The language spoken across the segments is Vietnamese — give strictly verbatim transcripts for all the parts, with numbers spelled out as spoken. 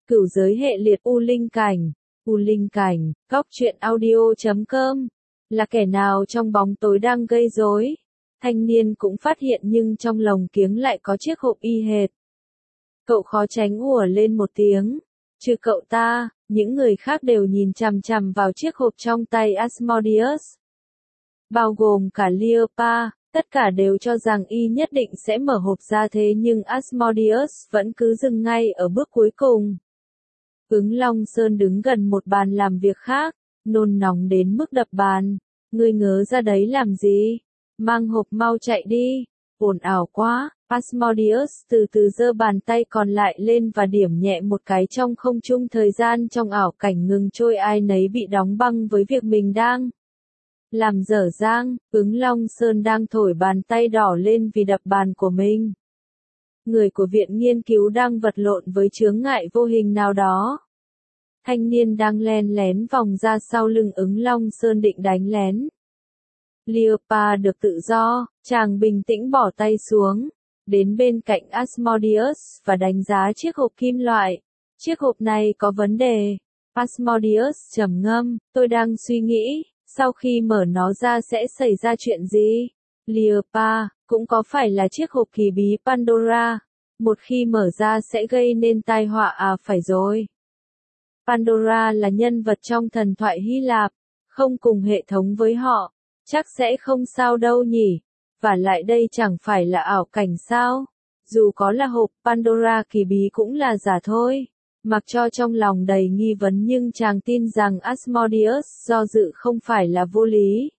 Cửu giới hệ liệt U Linh Cảnh, U Linh Cảnh, góc truyện audio chấm com, là kẻ nào trong bóng tối đang gây rối? Thanh niên cũng phát hiện nhưng trong lồng kiếng lại có chiếc hộp y hệt. Cậu khó tránh ủa lên một tiếng. Trừ cậu ta, những người khác đều nhìn chằm chằm vào chiếc hộp trong tay Asmodeus. Bao gồm cả Cleopa, tất cả đều cho rằng y nhất định sẽ mở hộp ra, thế nhưng Asmodeus vẫn cứ dừng ngay ở bước cuối cùng. Ứng Long Sơn đứng gần một bàn làm việc khác, nôn nóng đến mức đập bàn. Ngươi ngớ ra đấy làm gì? Mang hộp mau chạy đi. Ồn ào quá. Asmodeus từ từ giơ bàn tay còn lại lên và điểm nhẹ một cái trong không trung, thời gian trong ảo cảnh ngừng trôi, ai nấy bị đóng băng với việc mình đang làm dở dang. Ứng Long Sơn đang thổi bàn tay đỏ lên vì đập bàn của mình. Người của viện nghiên cứu đang vật lộn với chướng ngại vô hình nào đó. Thanh niên đang len lén vòng ra sau lưng Ứng Long Sơn định đánh lén. Cleopa được tự do, chàng bình tĩnh bỏ tay xuống, đến bên cạnh Asmodeus và đánh giá chiếc hộp kim loại. Chiếc hộp này có vấn đề. Asmodeus trầm ngâm, tôi đang suy nghĩ, sau khi mở nó ra sẽ xảy ra chuyện gì? Cleopa, cũng có phải là chiếc hộp kỳ bí Pandora? Một khi mở ra sẽ gây nên tai họa à? Phải rồi. Pandora là nhân vật trong thần thoại Hy Lạp, không cùng hệ thống với họ, chắc sẽ không sao đâu nhỉ. Và lại đây chẳng phải là ảo cảnh sao? Dù có là hộp Pandora kỳ bí cũng là giả thôi. Mặc cho trong lòng đầy nghi vấn nhưng chàng tin rằng Asmodeus do dự không phải là vô lý.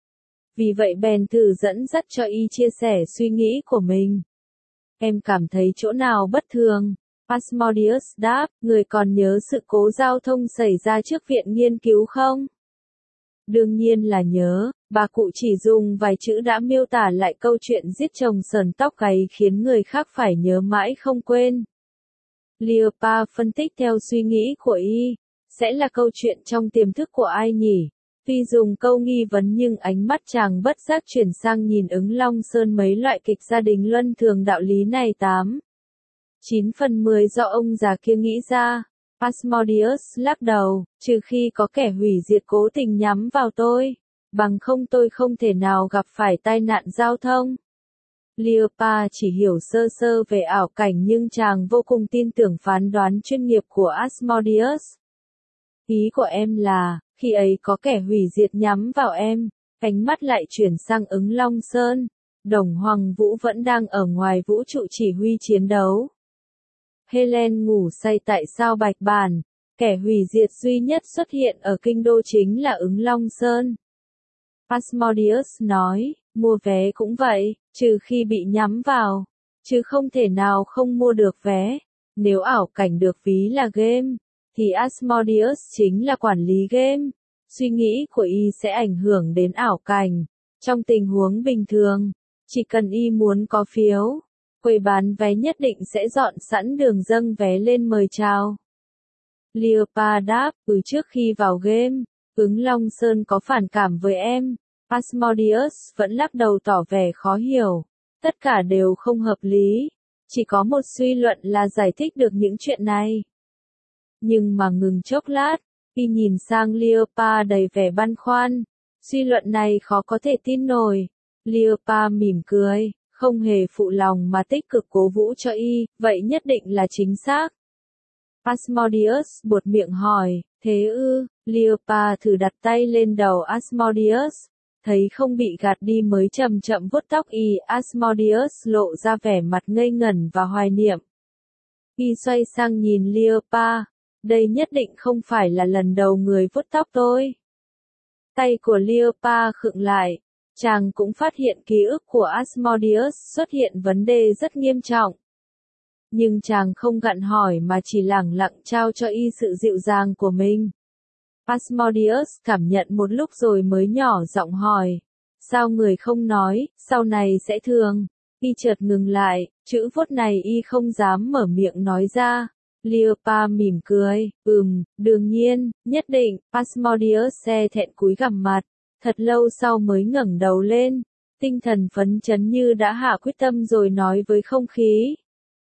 Vì vậy bèn thử dẫn dắt cho y chia sẻ suy nghĩ của mình. Em cảm thấy chỗ nào bất thường? Asmodeus đáp, người còn nhớ sự cố giao thông xảy ra trước viện nghiên cứu không? Đương nhiên là nhớ, bà cụ chỉ dùng vài chữ đã miêu tả lại câu chuyện giết chồng sờn tóc gáy khiến người khác phải nhớ mãi không quên. Cleopa phân tích theo suy nghĩ của y, sẽ là câu chuyện trong tiềm thức của ai nhỉ? Tuy dùng câu nghi vấn nhưng ánh mắt chàng bất giác chuyển sang nhìn Ứng Long Sơn. Mấy loại kịch gia đình luân thường đạo lý này tám, chín phần mười do ông già kia nghĩ ra. Asmodeus lắc đầu, trừ khi có kẻ hủy diệt cố tình nhắm vào tôi, bằng không tôi không thể nào gặp phải tai nạn giao thông. Cleopa chỉ hiểu sơ sơ về ảo cảnh nhưng chàng vô cùng tin tưởng phán đoán chuyên nghiệp của Asmodeus. Ý của em là, khi ấy có kẻ hủy diệt nhắm vào em. Ánh mắt lại chuyển sang Ứng Long Sơn. Đồng Hoàng Vũ vẫn đang ở ngoài vũ trụ chỉ huy chiến đấu. Helen ngủ say tại sao Bạch Bản. Kẻ hủy diệt duy nhất xuất hiện ở kinh đô chính là Ứng Long Sơn. Asmodeus nói, mua vé cũng vậy, trừ khi bị nhắm vào, chứ không thể nào không mua được vé. Nếu ảo cảnh được ví là game, thì Asmodeus chính là quản lý game. Suy nghĩ của y sẽ ảnh hưởng đến ảo cảnh. Trong tình huống bình thường, chỉ cần y muốn có phiếu, quầy bán vé nhất định sẽ dọn sẵn đường dâng vé lên mời chào. Cleopa đáp, ừ trước khi vào game, Ứng Long Sơn có phản cảm với em. Asmodeus vẫn lắc đầu tỏ vẻ khó hiểu. Tất cả đều không hợp lý. Chỉ có một suy luận là giải thích được những chuyện này. Nhưng mà ngừng chốc lát, y nhìn sang Cleopa đầy vẻ băn khoăn. Suy luận này khó có thể tin nổi. Cleopa mỉm cười, không hề phụ lòng mà tích cực cố vũ cho y, vậy nhất định là chính xác. Asmodeus buột miệng hỏi, thế ư? Cleopa thử đặt tay lên đầu Asmodeus, thấy không bị gạt đi mới chậm chậm vuốt tóc y. Asmodeus lộ ra vẻ mặt ngây ngẩn và hoài niệm. Y xoay sang nhìn Cleopa, đây nhất định không phải là lần đầu người vuốt tóc tôi. Tay của Cleopa khựng lại, chàng cũng phát hiện ký ức của Asmodeus xuất hiện vấn đề rất nghiêm trọng. Nhưng chàng không gặng hỏi mà chỉ lẳng lặng trao cho y sự dịu dàng của mình. Asmodeus cảm nhận một lúc rồi mới nhỏ giọng hỏi, sao người không nói, sau này sẽ thường. Y chợt ngừng lại, chữ vuốt này y không dám mở miệng nói ra. Cleopa mỉm cười, ừm, đương nhiên, nhất định. Asmodeus se thẹn cúi gằm mặt, thật lâu sau mới ngẩng đầu lên, tinh thần phấn chấn như đã hạ quyết tâm rồi nói với không khí.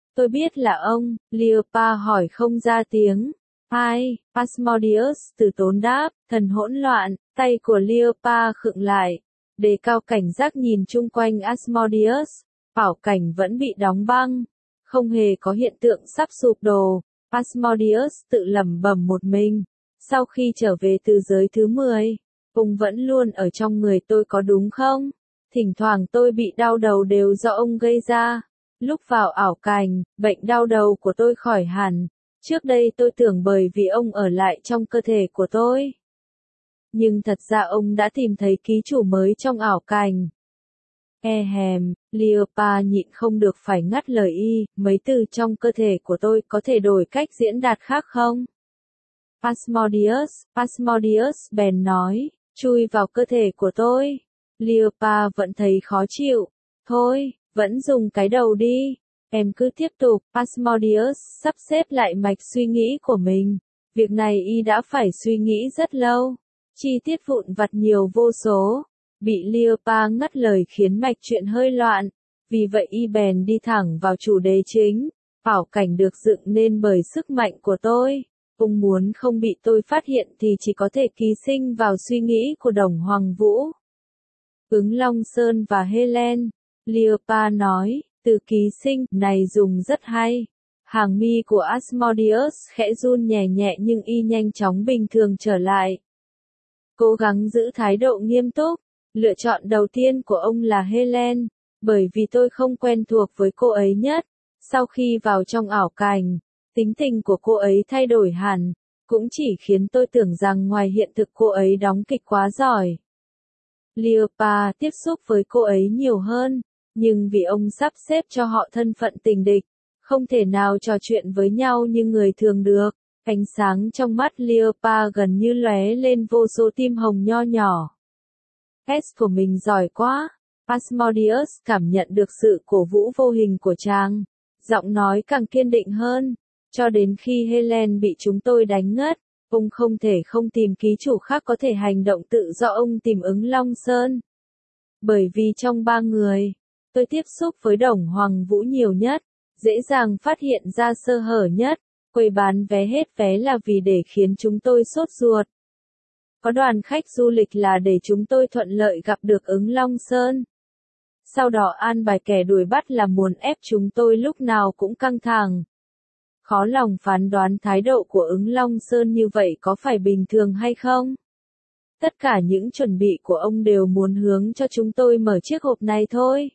Tôi biết là ông, Cleopa hỏi không ra tiếng. Ai? Asmodeus từ tốn đáp, thần hỗn loạn, tay của Cleopa khựng lại. Đề cao cảnh giác nhìn chung quanh Asmodeus, ảo cảnh vẫn bị đóng băng, không hề có hiện tượng sắp sụp đổ. Asmodeus tự lẩm bẩm một mình, sau khi trở về từ giới thứ mười, ông vẫn luôn ở trong người tôi có đúng không? Thỉnh thoảng tôi bị đau đầu đều do ông gây ra. Lúc vào ảo cảnh, bệnh đau đầu của tôi khỏi hẳn. Trước đây tôi tưởng bởi vì ông ở lại trong cơ thể của tôi. Nhưng thật ra ông đã tìm thấy ký chủ mới trong ảo cảnh. E hèm, Cleopa nhịn không được phải ngắt lời y, mấy từ trong cơ thể của tôi có thể đổi cách diễn đạt khác không? Asmodeus, Asmodeus bèn nói, chui vào cơ thể của tôi. Cleopa vẫn thấy khó chịu. Thôi, vẫn dùng cái đầu đi. Em cứ tiếp tục. Asmodeus sắp xếp lại mạch suy nghĩ của mình. Việc này y đã phải suy nghĩ rất lâu. Chi tiết vụn vặt nhiều vô số. Bị Cleopa ngắt lời khiến mạch chuyện hơi loạn. Vì vậy y bèn đi thẳng vào chủ đề chính. Ảo cảnh được dựng nên bởi sức mạnh của tôi. Ông muốn không bị tôi phát hiện thì chỉ có thể ký sinh vào suy nghĩ của Đồng Hoàng Vũ. Ứng Long Sơn và Helen. Cleopa nói, từ ký sinh này dùng rất hay. Hàng mi của Asmodeus khẽ run nhẹ nhẹ nhưng y nhanh chóng bình thường trở lại. Cố gắng giữ thái độ nghiêm túc. Lựa chọn đầu tiên của ông là Helen, bởi vì tôi không quen thuộc với cô ấy nhất. Sau khi vào trong ảo cảnh, tính tình của cô ấy thay đổi hẳn, cũng chỉ khiến tôi tưởng rằng ngoài hiện thực cô ấy đóng kịch quá giỏi. Cleopa tiếp xúc với cô ấy nhiều hơn, nhưng vì ông sắp xếp cho họ thân phận tình địch, không thể nào trò chuyện với nhau như người thường được. Ánh sáng trong mắt Cleopa gần như lóe lên vô số tim hồng nho nhỏ. S của mình giỏi quá. Asmodeus cảm nhận được sự cổ vũ vô hình của chàng. Giọng nói càng kiên định hơn. Cho đến khi Helen bị chúng tôi đánh ngất, ông không thể không tìm ký chủ khác có thể hành động tự do. Ông tìm Ứng Long Sơn. Bởi vì trong ba người, tôi tiếp xúc với Đồng Hoàng Vũ nhiều nhất, dễ dàng phát hiện ra sơ hở nhất. Quầy bán vé hết vé là vì để khiến chúng tôi sốt ruột. Có đoàn khách du lịch là để chúng tôi thuận lợi gặp được Ứng Long Sơn. Sau đó an bài kẻ đuổi bắt là muốn ép chúng tôi lúc nào cũng căng thẳng. Khó lòng phán đoán thái độ của Ứng Long Sơn như vậy có phải bình thường hay không? Tất cả những chuẩn bị của ông đều muốn hướng cho chúng tôi mở chiếc hộp này thôi.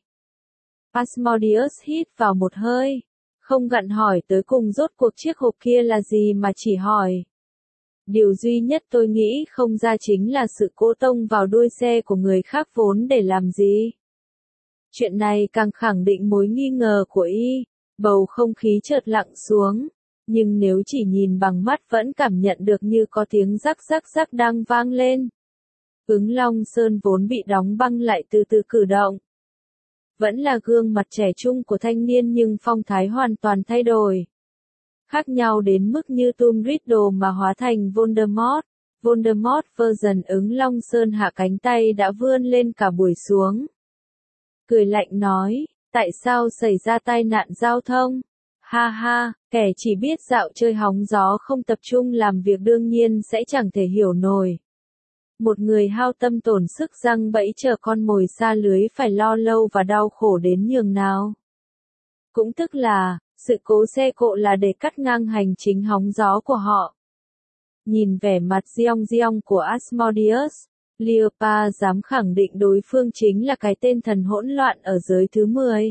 Asmodeus hít vào một hơi. Không gặng hỏi tới cùng rốt cuộc chiếc hộp kia là gì mà chỉ hỏi. Điều duy nhất tôi nghĩ không ra chính là sự cố tông vào đuôi xe của người khác vốn để làm gì. Chuyện này càng khẳng định mối nghi ngờ của y. Bầu không khí chợt lặng xuống. Nhưng nếu chỉ nhìn bằng mắt vẫn cảm nhận được như có tiếng rắc rắc rắc đang vang lên. Ứng Long Sơn vốn bị đóng băng lại từ từ cử động. Vẫn là gương mặt trẻ trung của thanh niên nhưng phong thái hoàn toàn thay đổi. Khác nhau đến mức như Tom Riddle mà hóa thành Voldemort. Voldemort version Ứng Long Sơn hạ cánh tay đã vươn lên cả buổi xuống. Cười lạnh nói, tại sao xảy ra tai nạn giao thông? Ha ha, kẻ chỉ biết dạo chơi hóng gió không tập trung làm việc đương nhiên sẽ chẳng thể hiểu nổi. Một người hao tâm tổn sức giăng bẫy chờ con mồi xa lưới phải lo lâu và đau khổ đến nhường nào. Cũng tức là, sự cố xe cộ là để cắt ngang hành trình hóng gió của họ. Nhìn vẻ mặt giong giong của Asmodeus, Cleopa dám khẳng định đối phương chính là cái tên thần hỗn loạn ở giới thứ mười.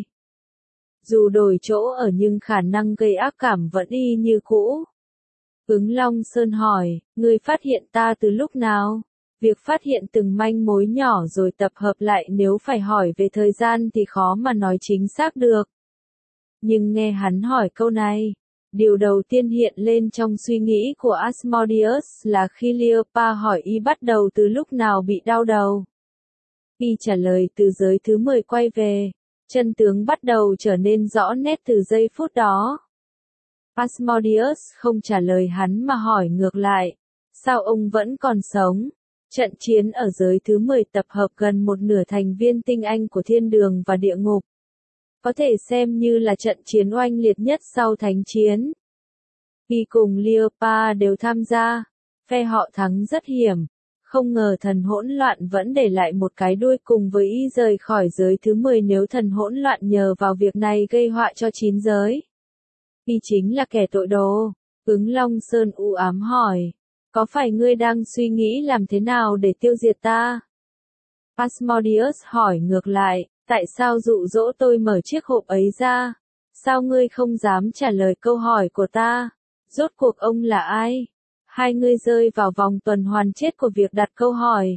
Dù đổi chỗ ở nhưng khả năng gây ác cảm vẫn y như cũ. Ứng Long Sơn hỏi, ngươi phát hiện ta từ lúc nào? Việc phát hiện từng manh mối nhỏ rồi tập hợp lại nếu phải hỏi về thời gian thì khó mà nói chính xác được. Nhưng nghe hắn hỏi câu này, điều đầu tiên hiện lên trong suy nghĩ của Asmodeus là khi Cleopa hỏi y bắt đầu từ lúc nào bị đau đầu. Y trả lời từ giới thứ mười quay về, chân tướng bắt đầu trở nên rõ nét từ giây phút đó. Asmodeus không trả lời hắn mà hỏi ngược lại, sao ông vẫn còn sống? Trận chiến ở giới thứ mười tập hợp gần một nửa thành viên tinh anh của thiên đường và địa ngục. có thể xem như là trận chiến oanh liệt nhất sau thánh chiến. Y cùng Leopa đều tham gia, phe họ thắng rất hiểm, không ngờ thần hỗn loạn vẫn để lại một cái đuôi cùng với Y rời khỏi giới thứ mười nếu thần hỗn loạn nhờ vào việc này gây họa cho chín giới. Y chính là kẻ tội đồ. Ứng Long Sơn u ám hỏi, có phải ngươi đang suy nghĩ làm thế nào để tiêu diệt ta? Asmodeus hỏi ngược lại, tại sao dụ dỗ tôi mở chiếc hộp ấy ra? Sao ngươi không dám trả lời câu hỏi của ta? Rốt cuộc ông là ai? Hai ngươi rơi vào vòng tuần hoàn chết của việc đặt câu hỏi.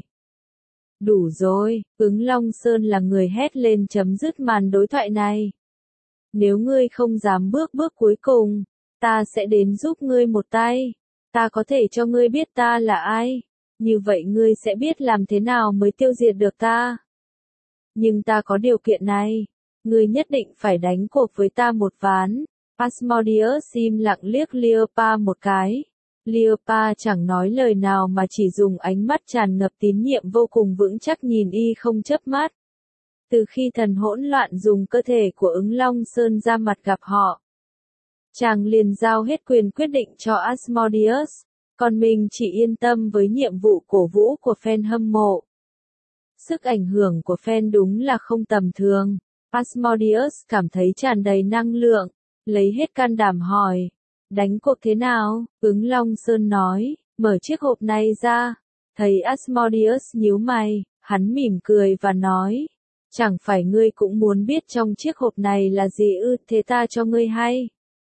Đủ rồi, Ứng Long Sơn là người hét lên chấm dứt màn đối thoại này. Nếu ngươi không dám bước bước cuối cùng, ta sẽ đến giúp ngươi một tay. Ta có thể cho ngươi biết ta là ai. Như vậy ngươi sẽ biết làm thế nào mới tiêu diệt được ta. Nhưng ta có điều kiện này. Ngươi nhất định phải đánh cuộc với ta một ván. Asmodeus im lặng liếc Leopa một cái. Leopa chẳng nói lời nào mà chỉ dùng ánh mắt tràn ngập tín nhiệm vô cùng vững chắc nhìn Y không chớp mắt. Từ khi thần hỗn loạn dùng cơ thể của Ứng Long Sơn ra mặt gặp họ, chàng liền giao hết quyền quyết định cho Asmodeus, còn mình chỉ yên tâm với nhiệm vụ cổ vũ của fan hâm mộ. Sức ảnh hưởng của fan đúng là không tầm thường. Asmodeus cảm thấy tràn đầy năng lượng, lấy hết can đảm hỏi, đánh cuộc thế nào? Ứng Long Sơn nói, mở chiếc hộp này ra. Thấy Asmodeus nhíu mày, hắn mỉm cười và nói, chẳng phải ngươi cũng muốn biết trong chiếc hộp này là gì ư? Thế ta cho ngươi hay.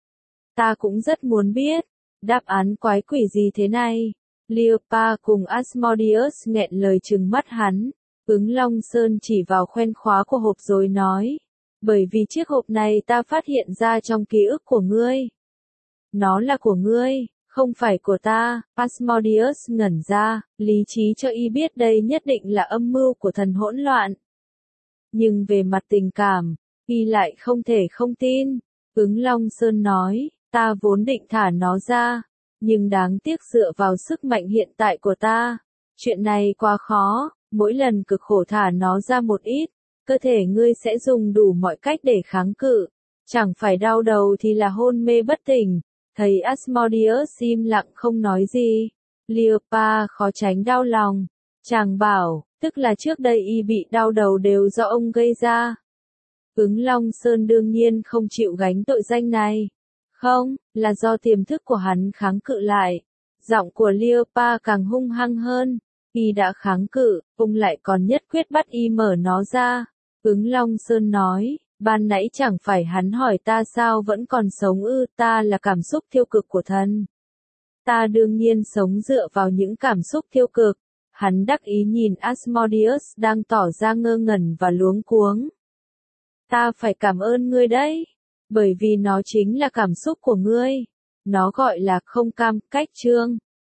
Ta cũng rất muốn biết. Đáp án quái quỷ gì thế này? Leopa cùng Asmodeus nghẹn lời trừng mắt hắn. Ứng Long Sơn chỉ vào khoen khóa của hộp rồi nói, bởi vì chiếc hộp này ta phát hiện ra trong ký ức của ngươi. Nó là của ngươi, không phải của ta. Asmodeus ngẩn ra, lý trí cho Y biết đây nhất định là âm mưu của thần hỗn loạn. Nhưng về mặt tình cảm, Y lại không thể không tin. Ứng Long Sơn nói, ta vốn định thả nó ra, nhưng đáng tiếc dựa vào sức mạnh hiện tại của ta, chuyện này quá khó, mỗi lần cực khổ thả nó ra một ít, cơ thể ngươi sẽ dùng đủ mọi cách để kháng cự, chẳng phải đau đầu thì là hôn mê bất tỉnh. Thấy Asmodeus im lặng không nói gì, Leopa khó tránh đau lòng, chàng bảo, tức là trước đây Y bị đau đầu đều do ông gây ra. Ứng Long Sơn đương nhiên không chịu gánh tội danh này. Không, là do tiềm thức của hắn kháng cự lại. Giọng của Leopa càng hung hăng hơn. Y đã kháng cự, ông lại còn nhất quyết bắt Y mở nó ra. Ứng Long Sơn nói, ban nãy chẳng phải hắn hỏi ta sao vẫn còn sống ư? Ta là cảm xúc tiêu cực của thần. Ta đương nhiên sống dựa vào những cảm xúc tiêu cực. Hắn đắc ý nhìn Asmodeus đang tỏ ra ngơ ngẩn và luống cuống. Ta phải cảm ơn ngươi đấy, bởi vì nó chính là cảm xúc của ngươi. Nó gọi là không cam, cách chương.